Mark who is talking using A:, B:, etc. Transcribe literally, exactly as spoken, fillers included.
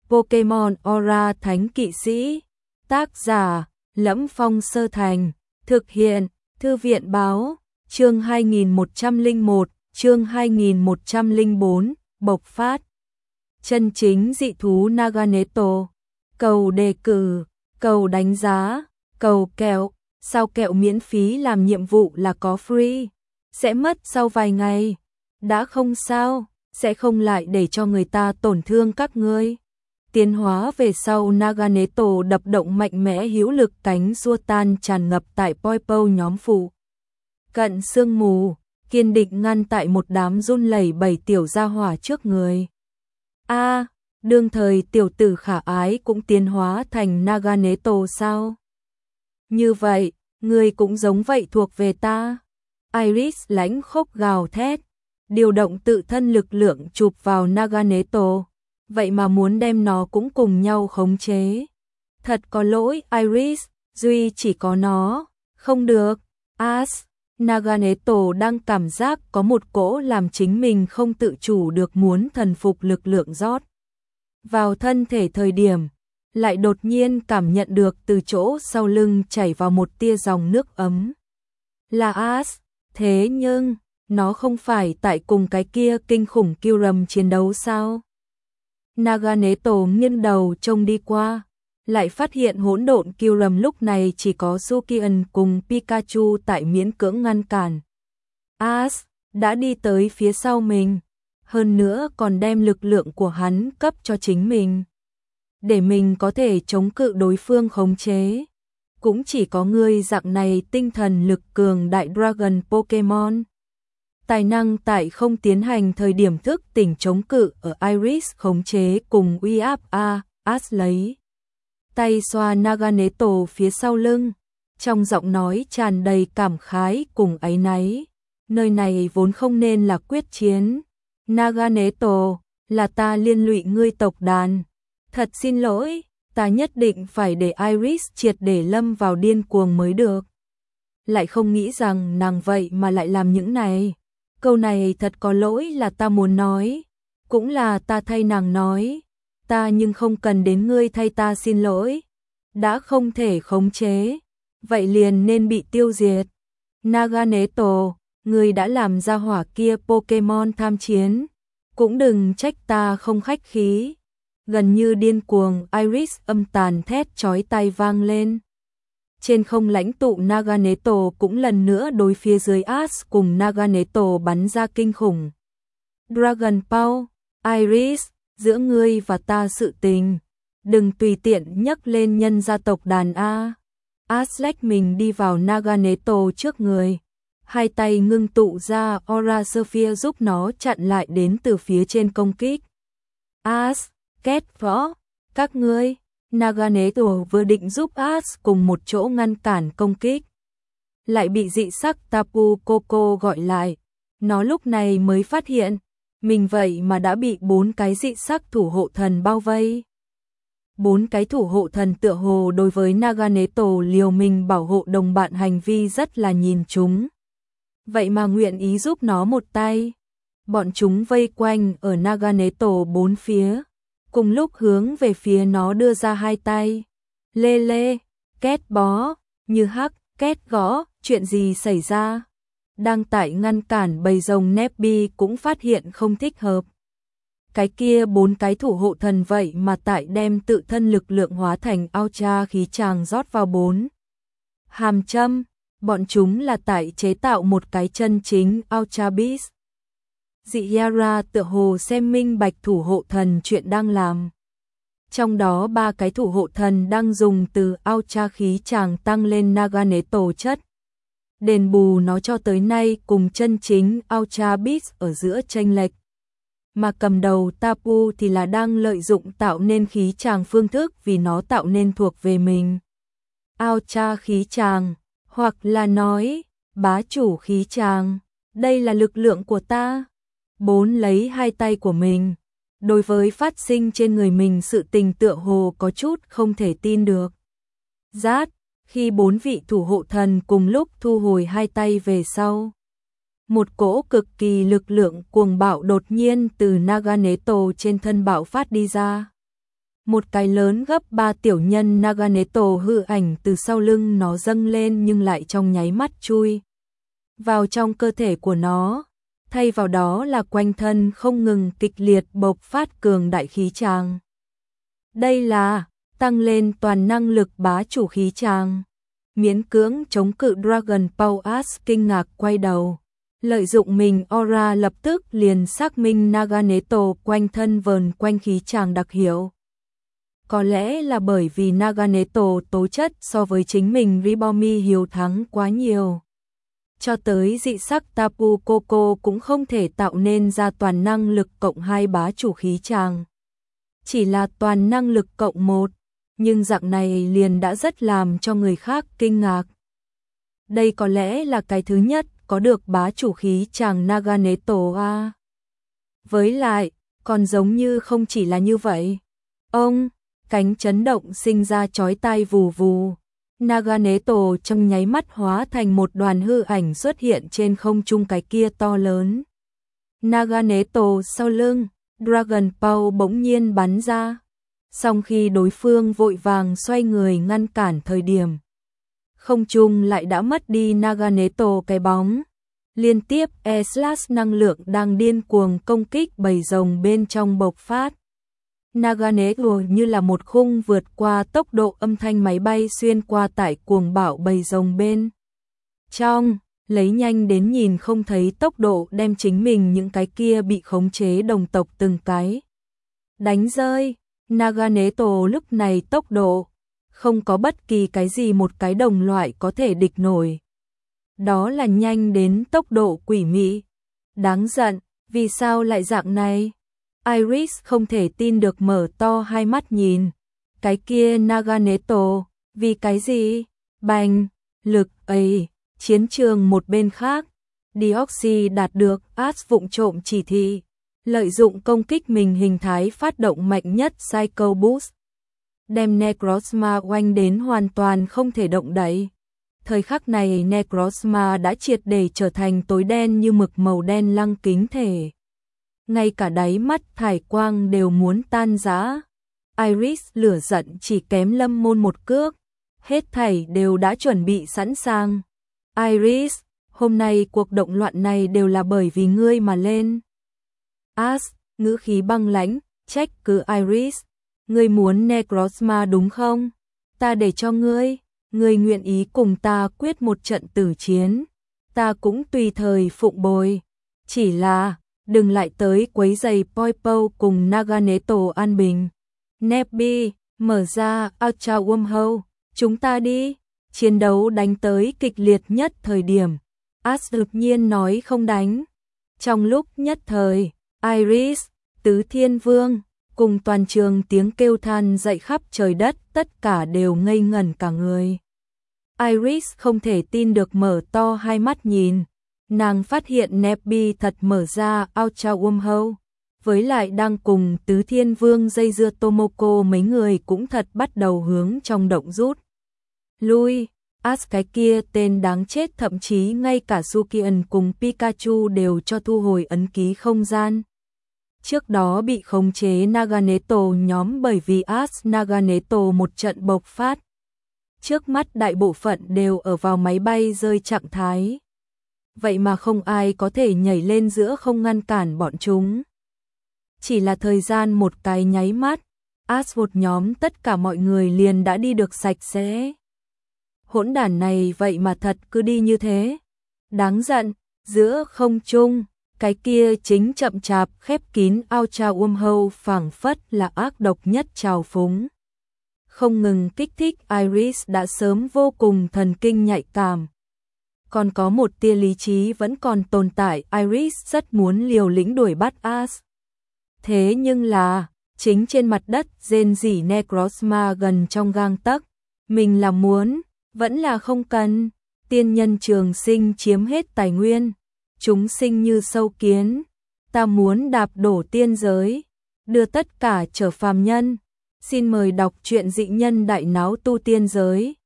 A: Pokemon Aura Thánh Kỵ Sĩ. Tác giả: Lẫm Phong Sơ Thành. Thực hiện: Thư viện báo. Chương hai nghìn một trăm lẻ một, chương hai nghìn một trăm lẻ bốn, bộc phát. Chân chính dị thú Naganeto. Cầu đề cử, cầu đánh giá, cầu kẹo. Sao kẹo miễn phí làm nhiệm vụ là có free. Sẽ mất sau vài ngày. Đã không sao, sẽ không lại để cho người ta tổn thương các ngươi. Tiến hóa về sau, Naganeto đập động mạnh mẽ hữu lực, cánh xua tan tràn ngập tại Poipo nhóm phụ cận sương mù, kiên định ngăn tại một đám run lẩy bẩy tiểu gia hỏa trước người. A, à, đương thời tiểu tử khả ái cũng tiến hóa thành Naganeto sao? Như vậy, ngươi cũng giống vậy thuộc về ta. Iris lãnh khốc gào thét, điều động tự thân lực lượng chụp vào Naganeto. Vậy mà muốn đem nó cũng cùng nhau khống chế. Thật có lỗi Iris, duy chỉ có nó, không được. As, Naganeto đang cảm giác có một cỗ làm chính mình không tự chủ được muốn thần phục lực lượng rót vào thân thể thời điểm, lại đột nhiên cảm nhận được từ chỗ sau lưng chảy vào một tia dòng nước ấm. Là As, thế nhưng, nó không phải tại cùng cái kia kinh khủng Kyurem chiến đấu sao? Naganeto nghiêng đầu trông đi qua, lại phát hiện hỗn độn Kyurem lúc này chỉ có Sukian cùng Pikachu tại miễn cưỡng ngăn cản. As đã đi tới phía sau mình, hơn nữa còn đem lực lượng của hắn cấp cho chính mình, để mình có thể chống cự đối phương khống chế. Cũng chỉ có ngươi dạng này tinh thần lực cường đại Dragon Pokemon. Tài năng tại không tiến hành thời điểm thức tỉnh chống cự ở Iris khống chế cùng uy áp. A, As lấy tay xoa Naganeto phía sau lưng, trong giọng nói tràn đầy cảm khái cùng áy náy. Nơi này vốn không nên là quyết chiến. Naganeto, là ta liên lụy ngươi tộc đàn. Thật xin lỗi, ta nhất định phải để Iris triệt để lâm vào điên cuồng mới được. Lại không nghĩ rằng nàng vậy mà lại làm những này. Câu này thật có lỗi là ta muốn nói, cũng là ta thay nàng nói, ta nhưng không cần đến ngươi thay ta xin lỗi. Đã không thể khống chế, vậy liền nên bị tiêu diệt. Naganeto, ngươi đã làm ra hỏa kia Pokemon tham chiến, cũng đừng trách ta không khách khí. Gần như điên cuồng, Iris âm tàn thét chói tai vang lên. Trên không lãnh tụ Naganeto cũng lần nữa đối phía dưới As cùng Naganeto bắn ra kinh khủng Dragon Ball. Iris, giữa ngươi và ta sự tình, đừng tùy tiện nhắc lên nhân gia tộc đàn A. As lách mình đi vào Naganeto trước người, hai tay ngưng tụ ra Aura Sphere giúp nó chặn lại đến từ phía trên công kích. As, két võ, các ngươi. Naganeto vừa định giúp As cùng một chỗ ngăn cản công kích, lại bị dị sắc Tapu Koko gọi lại. Nó lúc này mới phát hiện, mình vậy mà đã bị bốn cái dị sắc thủ hộ thần bao vây. Bốn cái thủ hộ thần tựa hồ đối với Naganeto liều mình bảo hộ đồng bạn hành vi rất là nhìn chúng. Vậy mà nguyện ý giúp nó một tay. Bọn chúng vây quanh ở Naganeto bốn phía, cùng lúc hướng về phía nó đưa ra hai tay. Lê lê, két bó, như hắc, két gõ, chuyện gì xảy ra? Đang tại ngăn cản bầy rồng Nebby cũng phát hiện không thích hợp. Cái kia bốn cái thủ hộ thần vậy mà tại đem tự thân lực lượng hóa thành Ultra khí tràng rót vào bốn hàm châm. Bọn chúng là tại chế tạo một cái chân chính Ultra Beast. Dị Yara tựa hồ xem minh bạch thủ hộ thần chuyện đang làm. Trong đó ba cái thủ hộ thần đang dùng từ Ultra khí tràng tăng lên Naganeto chất. Đền bù nó cho tới nay cùng chân chính Ultra Beast ở giữa chênh lệch. Mà cầm đầu Tapu thì là đang lợi dụng tạo nên khí tràng phương thức vì nó tạo nên thuộc về mình. Ultra khí tràng, hoặc là nói, bá chủ khí tràng, đây là lực lượng của ta. Bốn lấy hai tay của mình, đối với phát sinh trên người mình sự tình tựa hồ có chút không thể tin được. Rát, khi bốn vị thủ hộ thần cùng lúc thu hồi hai tay về sau, một cỗ cực kỳ lực lượng cuồng bạo đột nhiên từ Naganeto trên thân bạo phát đi ra. Một cái lớn gấp ba tiểu nhân Naganeto hư ảnh từ sau lưng nó dâng lên nhưng lại trong nháy mắt chui vào trong cơ thể của nó, thay vào đó là quanh thân không ngừng kịch liệt bộc phát cường đại khí tràng. Đây là tăng lên toàn năng lực bá chủ khí tràng. Miễn cưỡng chống cự Dragon Powers kinh ngạc quay đầu. Lợi dụng mình aura lập tức liền xác minh Naganeto quanh thân vờn quanh khí tràng đặc hiệu. Có lẽ là bởi vì Naganeto tố chất so với chính mình Ribomi hiếu thắng quá nhiều. Cho tới dị sắc Tapu Koko cũng không thể tạo nên ra toàn năng lực cộng hai bá chủ khí tràng. Chỉ là toàn năng lực cộng một, nhưng dạng này liền đã rất làm cho người khác kinh ngạc. Đây có lẽ là cái thứ nhất có được bá chủ khí tràng Naganeto a. Với lại, còn giống như không chỉ là như vậy. Ông, cánh chấn động sinh ra chói tai vù vù. Naganeto trong nháy mắt hóa thành một đoàn hư ảnh xuất hiện trên không trung cái kia to lớn. Naganeto sau lưng, Dragon Ball bỗng nhiên bắn ra. Song khi đối phương vội vàng xoay người ngăn cản thời điểm, không trung lại đã mất đi Naganeto cái bóng. Liên tiếp E-slash năng lượng đang điên cuồng công kích bầy rồng bên trong bộc phát. Naganeto như là một khung vượt qua tốc độ âm thanh máy bay xuyên qua tải cuồng bạo bầy rồng bên trong, lấy nhanh đến nhìn không thấy tốc độ đem chính mình những cái kia bị khống chế đồng tộc từng cái đánh rơi. Naganeto lúc này tốc độ không có bất kỳ cái gì một cái đồng loại có thể địch nổi. Đó là nhanh đến tốc độ quỷ mị. Đáng giận, vì sao lại dạng này? Iris không thể tin được mở to hai mắt nhìn. Cái kia Naganeto, vì cái gì? Bành, lực ấy, chiến trường một bên khác. Deoxy đạt được Ash vụng trộm chỉ thị. Lợi dụng công kích mình hình thái phát động mạnh nhất Psycho Boost. Đem Necrozma oanh đến hoàn toàn không thể động đậy. Thời khắc này Necrozma đã triệt để trở thành tối đen như mực màu đen lăng kính thể. Ngay cả đáy mắt thải quang đều muốn tan rã. Iris lửa giận chỉ kém Lâm Môn một cước. Hết thảy đều đã chuẩn bị sẵn sàng. Iris, hôm nay cuộc động loạn này đều là bởi vì ngươi mà lên. Ash, ngữ khí băng lãnh, trách cứ Iris. Ngươi muốn Necrozma đúng không? Ta để cho ngươi. Ngươi nguyện ý cùng ta quyết một trận tử chiến. Ta cũng tùy thời phụng bồi. Chỉ là, đừng lại tới quấy giày Poipo cùng Naganeto an bình. Nebby, mở ra Ultra Wormhole. Chúng ta đi. Chiến đấu đánh tới kịch liệt nhất thời điểm. Ash đột nhiên nói không đánh. Trong lúc nhất thời, Iris, Tứ Thiên Vương, cùng toàn trường tiếng kêu than dậy khắp trời đất, tất cả đều ngây ngẩn cả người. Iris không thể tin được mở to hai mắt nhìn. Nàng phát hiện Nebby thật mở ra Ultra Wormhole. Với lại đang cùng Tứ Thiên Vương dây dưa Tomoko mấy người cũng thật bắt đầu hướng trong động rút lui. Ash cái kia tên đáng chết, thậm chí ngay cả Sukian cùng Pikachu đều cho thu hồi ấn ký không gian. Trước đó bị khống chế Naganeto nhóm bởi vì Ash Naganeto một trận bộc phát. Trước mắt đại bộ phận đều ở vào máy bay rơi trạng thái. Vậy mà không ai có thể nhảy lên giữa không ngăn cản bọn chúng. Chỉ là thời gian một cái nháy mắt, Ash một nhóm tất cả mọi người liền đã đi được sạch sẽ. Hỗn đản này vậy mà thật cứ đi như thế. Đáng giận, giữa không trung, cái kia chính chậm chạp khép kín Ultra Wormhole phảng phất là ác độc nhất trào phúng. Không ngừng kích thích Iris đã sớm vô cùng thần kinh nhạy cảm. Còn có một tia lý trí vẫn còn tồn tại, Iris rất muốn liều lĩnh đuổi bắt Ash. Thế nhưng là, chính trên mặt đất rên rỉ Necrozma gần trong gang tấc, mình là muốn, vẫn là không cần. Tiên nhân trường sinh chiếm hết tài nguyên, chúng sinh như sâu kiến, ta muốn đạp đổ tiên giới, đưa tất cả trở phàm nhân. Xin mời đọc truyện Dị Nhân Đại Náo Tu Tiên Giới.